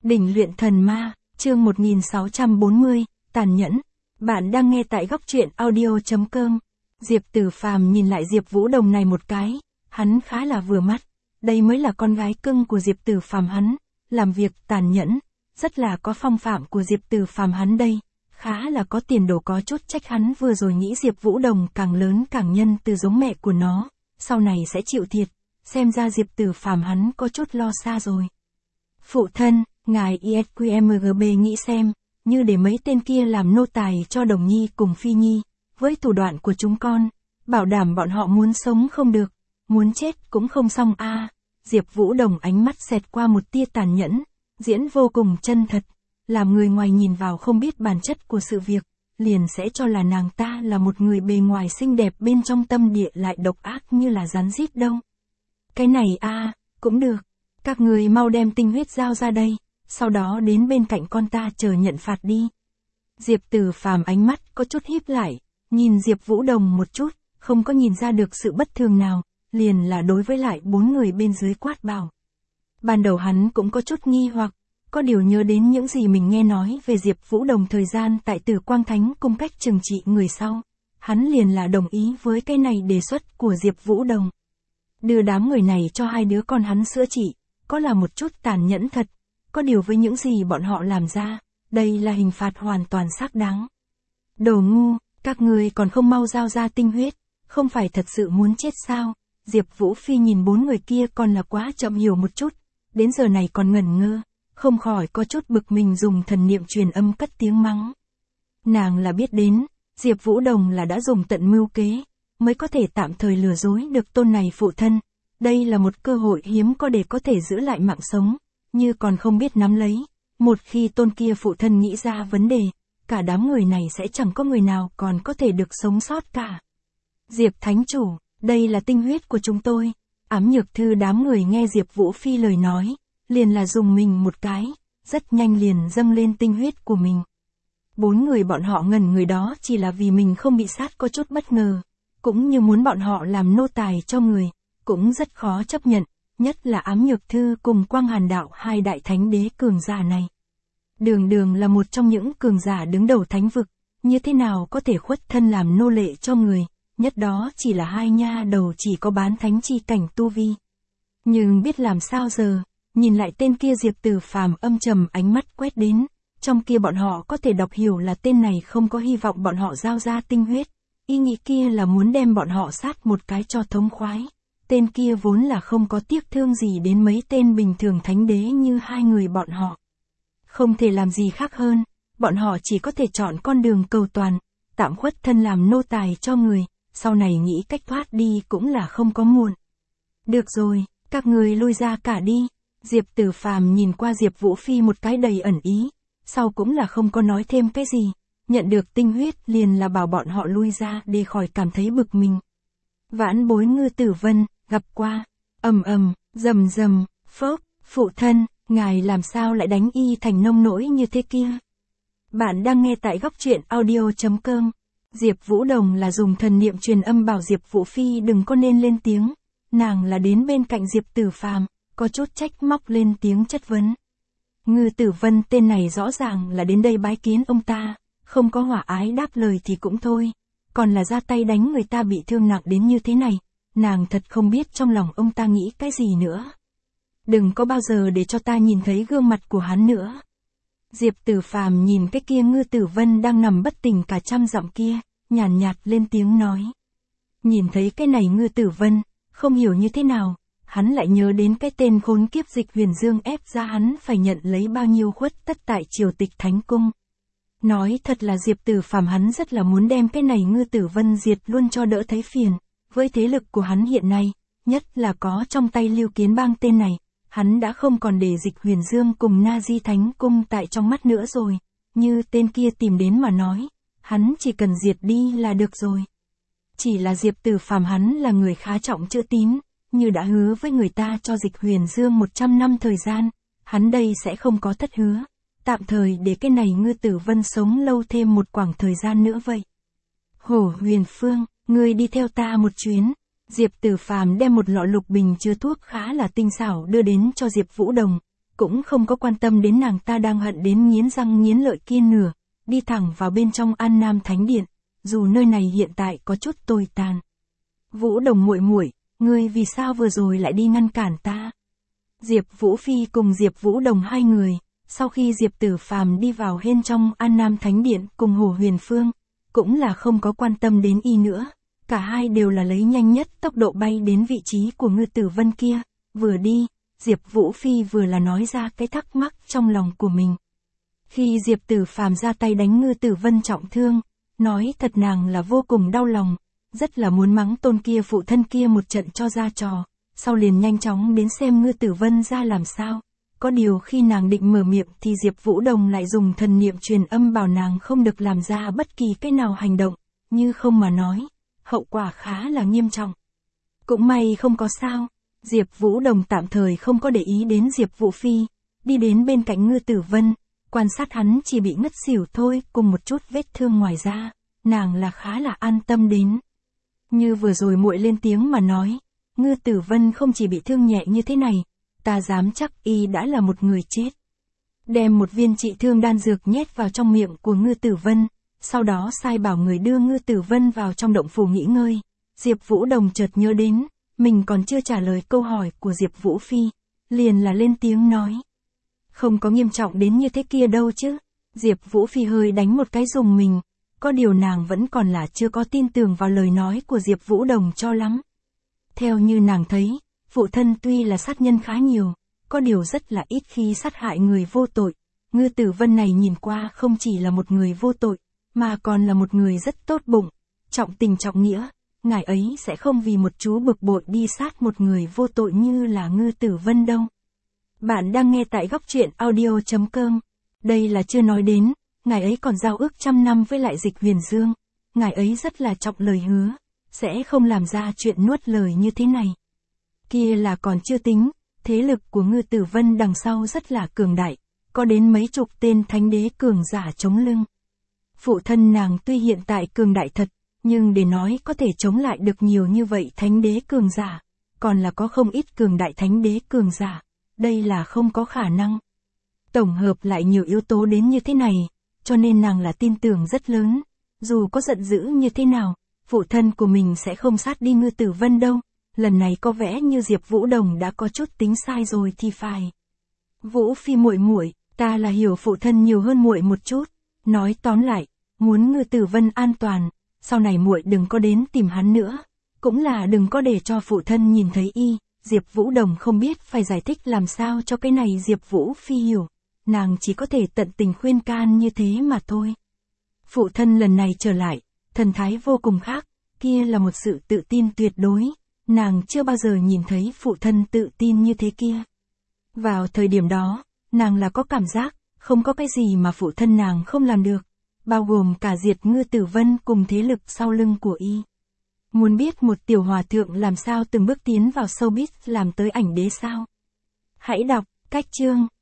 Đỉnh luyện thần ma, chương 1640, tàn nhẫn. Bạn đang nghe tại góc truyện audio.com. Diệp Tử Phàm nhìn lại Diệp Vũ Đồng này một cái, hắn khá là vừa mắt. Đây mới là con gái cưng của Diệp Tử Phàm hắn, làm việc tàn nhẫn, rất là có phong phạm của Diệp Tử Phàm hắn đây, khá là có tiền đồ, có chút trách hắn vừa rồi nghĩ Diệp Vũ Đồng càng lớn càng nhân từ giống mẹ của nó, sau này sẽ chịu thiệt, xem ra Diệp Tử Phàm hắn có chút lo xa rồi. Phụ thân, ngài ISQMGB nghĩ xem, như để mấy tên kia làm nô tài cho Đồng Nhi cùng Phi Nhi, với thủ đoạn của chúng con, bảo đảm bọn họ muốn sống không được, muốn chết cũng không xong a. Diệp Vũ Đồng ánh mắt xẹt qua một tia tàn nhẫn, diễn vô cùng chân thật, làm người ngoài nhìn vào không biết bản chất của sự việc, liền sẽ cho là nàng ta là một người bề ngoài xinh đẹp bên trong tâm địa lại độc ác như là rắn rít đâu. Cái này a, cũng được, các người mau đem tinh huyết giao ra đây, sau đó đến bên cạnh con ta chờ nhận phạt đi. Diệp Tử Phàm ánh mắt có chút híp lại, nhìn Diệp Vũ Đồng một chút, không có nhìn ra được sự bất thường nào, liền là đối với lại bốn người bên dưới quát bảo. Ban đầu hắn cũng có chút nghi hoặc, có điều nhớ đến những gì mình nghe nói về Diệp Vũ Đồng thời gian tại Tử Quang Thánh Cung cách trừng trị người sau, hắn liền là đồng ý với cái này đề xuất của Diệp Vũ Đồng. Đưa đám người này cho hai đứa con hắn sữa trị, có là một chút tàn nhẫn thật, có điều với những gì bọn họ làm ra, đây là hình phạt hoàn toàn xác đáng. Đồ ngu, các người còn không mau giao ra tinh huyết, không phải thật sự muốn chết sao? Diệp Vũ Phi nhìn bốn người kia còn là quá chậm hiểu một chút, đến giờ này còn ngẩn ngơ, không khỏi có chút bực mình dùng thần niệm truyền âm cất tiếng mắng. Nàng là biết đến, Diệp Vũ Đồng là đã dùng tận mưu kế, mới có thể tạm thời lừa dối được tôn này phụ thân. Đây là một cơ hội hiếm có để có thể giữ lại mạng sống, như còn không biết nắm lấy. Một khi tôn kia phụ thân nghĩ ra vấn đề, cả đám người này sẽ chẳng có người nào còn có thể được sống sót cả. Diệp Thánh Chủ, đây là tinh huyết của chúng tôi. Ám Nhược Thư đám người nghe Diệp Vũ Phi lời nói, liền là dùng mình một cái, rất nhanh liền dâng lên tinh huyết của mình. Bốn người bọn họ ngẩn người đó chỉ là vì mình không bị sát có chút bất ngờ, cũng như muốn bọn họ làm nô tài cho người, cũng rất khó chấp nhận, nhất là Ám Nhược Thư cùng Quang Hàn Đạo hai đại thánh đế cường giả này. Đường là một trong những cường giả đứng đầu thánh vực, như thế nào có thể khuất thân làm nô lệ cho người, nhất đó chỉ là hai nha đầu chỉ có bán thánh chi cảnh tu vi. Nhưng biết làm sao giờ, nhìn lại tên kia Diệp Tử Phàm âm trầm ánh mắt quét đến, trong kia bọn họ có thể đọc hiểu là tên này không có hy vọng bọn họ giao ra tinh huyết, ý nghĩ kia là muốn đem bọn họ sát một cái cho thống khoái. Tên kia vốn là không có tiếc thương gì đến mấy tên bình thường thánh đế như hai người bọn họ. Không thể làm gì khác hơn, bọn họ chỉ có thể chọn con đường cầu toàn, tạm khuất thân làm nô tài cho người, sau này nghĩ cách thoát đi cũng là không có muộn. Được rồi, các người lui ra cả đi. Diệp Tử Phàm nhìn qua Diệp Vũ Phi một cái đầy ẩn ý, sau cũng là không có nói thêm cái gì, nhận được tinh huyết liền là bảo bọn họ lui ra để khỏi cảm thấy bực mình. Vãn bối Ngư Tử Vân, gặp qua, rầm rầm, phốc, phụ thân, ngài làm sao lại đánh y thành nông nỗi như thế kia? Bạn đang nghe tại góc truyện audio.com. Diệp Vũ Đồng là dùng thần niệm truyền âm bảo Diệp Vũ Phi đừng có nên lên tiếng, nàng là đến bên cạnh Diệp Tử Phàm, có chút trách móc lên tiếng chất vấn. Ngư Tử Vân tên này rõ ràng là đến đây bái kiến ông ta, không có hỏa ái đáp lời thì cũng thôi, còn là ra tay đánh người ta bị thương nặng đến như thế này, nàng thật không biết trong lòng ông ta nghĩ cái gì nữa. Đừng có bao giờ để cho ta nhìn thấy gương mặt của hắn nữa. Diệp Tử Phàm nhìn cái kia Ngư Tử Vân đang nằm bất tỉnh cả trăm dặm kia, nhàn nhạt lên tiếng nói. Nhìn thấy cái này Ngư Tử Vân, không hiểu như thế nào, hắn lại nhớ đến cái tên khốn kiếp Dịch Huyền Dương ép ra hắn phải nhận lấy bao nhiêu khuất tất tại triều tịch Thánh Cung. Nói thật là Diệp Tử Phàm hắn rất là muốn đem cái này Ngư Tử Vân diệt luôn cho đỡ thấy phiền, với thế lực của hắn hiện nay, nhất là có trong tay Lưu Kiến Bang tên này, hắn đã không còn để Dịch Huyền Dương cùng Na Di Thánh Cung tại trong mắt nữa rồi, như tên kia tìm đến mà nói, hắn chỉ cần diệt đi là được rồi. Chỉ là Diệp Tử Phàm hắn là người khá trọng chữ tín, như đã hứa với người ta cho Dịch Huyền Dương 100 năm thời gian, hắn đây sẽ không có thất hứa, tạm thời để cái này Ngư Tử Vân sống lâu thêm một quãng thời gian nữa vậy. Hổ Huyền Phương, ngươi đi theo ta một chuyến. Diệp Tử Phàm đem một lọ lục bình chứa thuốc khá là tinh xảo đưa đến cho Diệp Vũ Đồng, cũng không có quan tâm đến nàng ta đang hận đến nghiến răng nghiến lợi kia nữa, đi thẳng vào bên trong An Nam Thánh Điện, dù nơi này hiện tại có chút tồi tàn. Vũ Đồng muội muội, ngươi vì sao vừa rồi lại đi ngăn cản ta? Diệp Vũ Phi cùng Diệp Vũ Đồng hai người, sau khi Diệp Tử Phàm đi vào bên trong An Nam Thánh Điện cùng Hồ Huyền Phương, cũng là không có quan tâm đến y nữa, cả hai đều là lấy nhanh nhất tốc độ bay đến vị trí của Ngư Tử Vân kia, vừa đi, Diệp Vũ Phi vừa là nói ra cái thắc mắc trong lòng của mình. Khi Diệp Tử Phàm ra tay đánh Ngư Tử Vân trọng thương, nói thật nàng là vô cùng đau lòng, rất là muốn mắng tôn kia phụ thân kia một trận cho ra trò, sau liền nhanh chóng đến xem Ngư Tử Vân ra làm sao. Có điều khi nàng định mở miệng thì Diệp Vũ Đồng lại dùng thần niệm truyền âm bảo nàng không được làm ra bất kỳ cái nào hành động, như không mà nói, hậu quả khá là nghiêm trọng. Cũng may không có sao, Diệp Vũ Đồng tạm thời không có để ý đến Diệp Vũ Phi, đi đến bên cạnh Ngư Tử Vân, quan sát hắn chỉ bị ngất xỉu thôi cùng một chút vết thương ngoài da, nàng là khá là an tâm đến. Như vừa rồi muội lên tiếng mà nói, Ngư Tử Vân không chỉ bị thương nhẹ như thế này, ta dám chắc y đã là một người chết. Đem một viên trị thương đan dược nhét vào trong miệng của Ngư Tử Vân, sau đó sai bảo người đưa Ngư Tử Vân vào trong động phủ nghỉ ngơi. Diệp Vũ Đồng chợt nhớ đến, mình còn chưa trả lời câu hỏi của Diệp Vũ Phi, liền là lên tiếng nói. Không có nghiêm trọng đến như thế kia đâu chứ. Diệp Vũ Phi hơi đánh một cái rùng mình, có điều nàng vẫn còn là chưa có tin tưởng vào lời nói của Diệp Vũ Đồng cho lắm. Theo như nàng thấy, phụ thân tuy là sát nhân khá nhiều, có điều rất là ít khi sát hại người vô tội. Ngư Tử Vân này nhìn qua không chỉ là một người vô tội, mà còn là một người rất tốt bụng, trọng tình trọng nghĩa, ngài ấy sẽ không vì một chú bực bội đi sát một người vô tội như là Ngư Tử Vân đâu. Bạn đang nghe tại góc truyện audio.com. Đây là chưa nói đến, ngài ấy còn giao ước 100 năm với lại Dịch Huyền Dương, ngài ấy rất là trọng lời hứa, sẽ không làm ra chuyện nuốt lời như thế này. Kia là còn chưa tính, thế lực của Ngư Tử Vân đằng sau rất là cường đại, có đến mấy chục tên thánh đế cường giả chống lưng. Phụ thân nàng tuy hiện tại cường đại thật, nhưng để nói có thể chống lại được nhiều như vậy thánh đế cường giả, còn là có không ít cường đại thánh đế cường giả, đây là không có khả năng. Tổng hợp lại nhiều yếu tố đến như thế này, cho nên nàng là tin tưởng rất lớn, dù có giận dữ như thế nào, phụ thân của mình sẽ không sát đi Ngư Tử Vân đâu. Lần này có vẻ như Diệp Vũ Đồng đã có chút tính sai rồi thì phải. Vũ Phi muội muội, ta là hiểu phụ thân nhiều hơn muội một chút, nói tóm lại, muốn Ngư Tử Vân an toàn, sau này muội đừng có đến tìm hắn nữa, cũng là đừng có để cho phụ thân nhìn thấy y. Diệp Vũ Đồng không biết phải giải thích làm sao cho cái này Diệp Vũ Phi hiểu, nàng chỉ có thể tận tình khuyên can như thế mà thôi. Phụ thân lần này trở lại, thần thái vô cùng khác, kia là một sự tự tin tuyệt đối. Nàng chưa bao giờ nhìn thấy phụ thân tự tin như thế kia. Vào thời điểm đó, nàng là có cảm giác, không có cái gì mà phụ thân nàng không làm được, bao gồm cả diệt Ngư Tử Vân cùng thế lực sau lưng của y. Muốn biết một tiểu hòa thượng làm sao từng bước tiến vào showbiz làm tới ảnh đế sao? Hãy đọc, cách chương.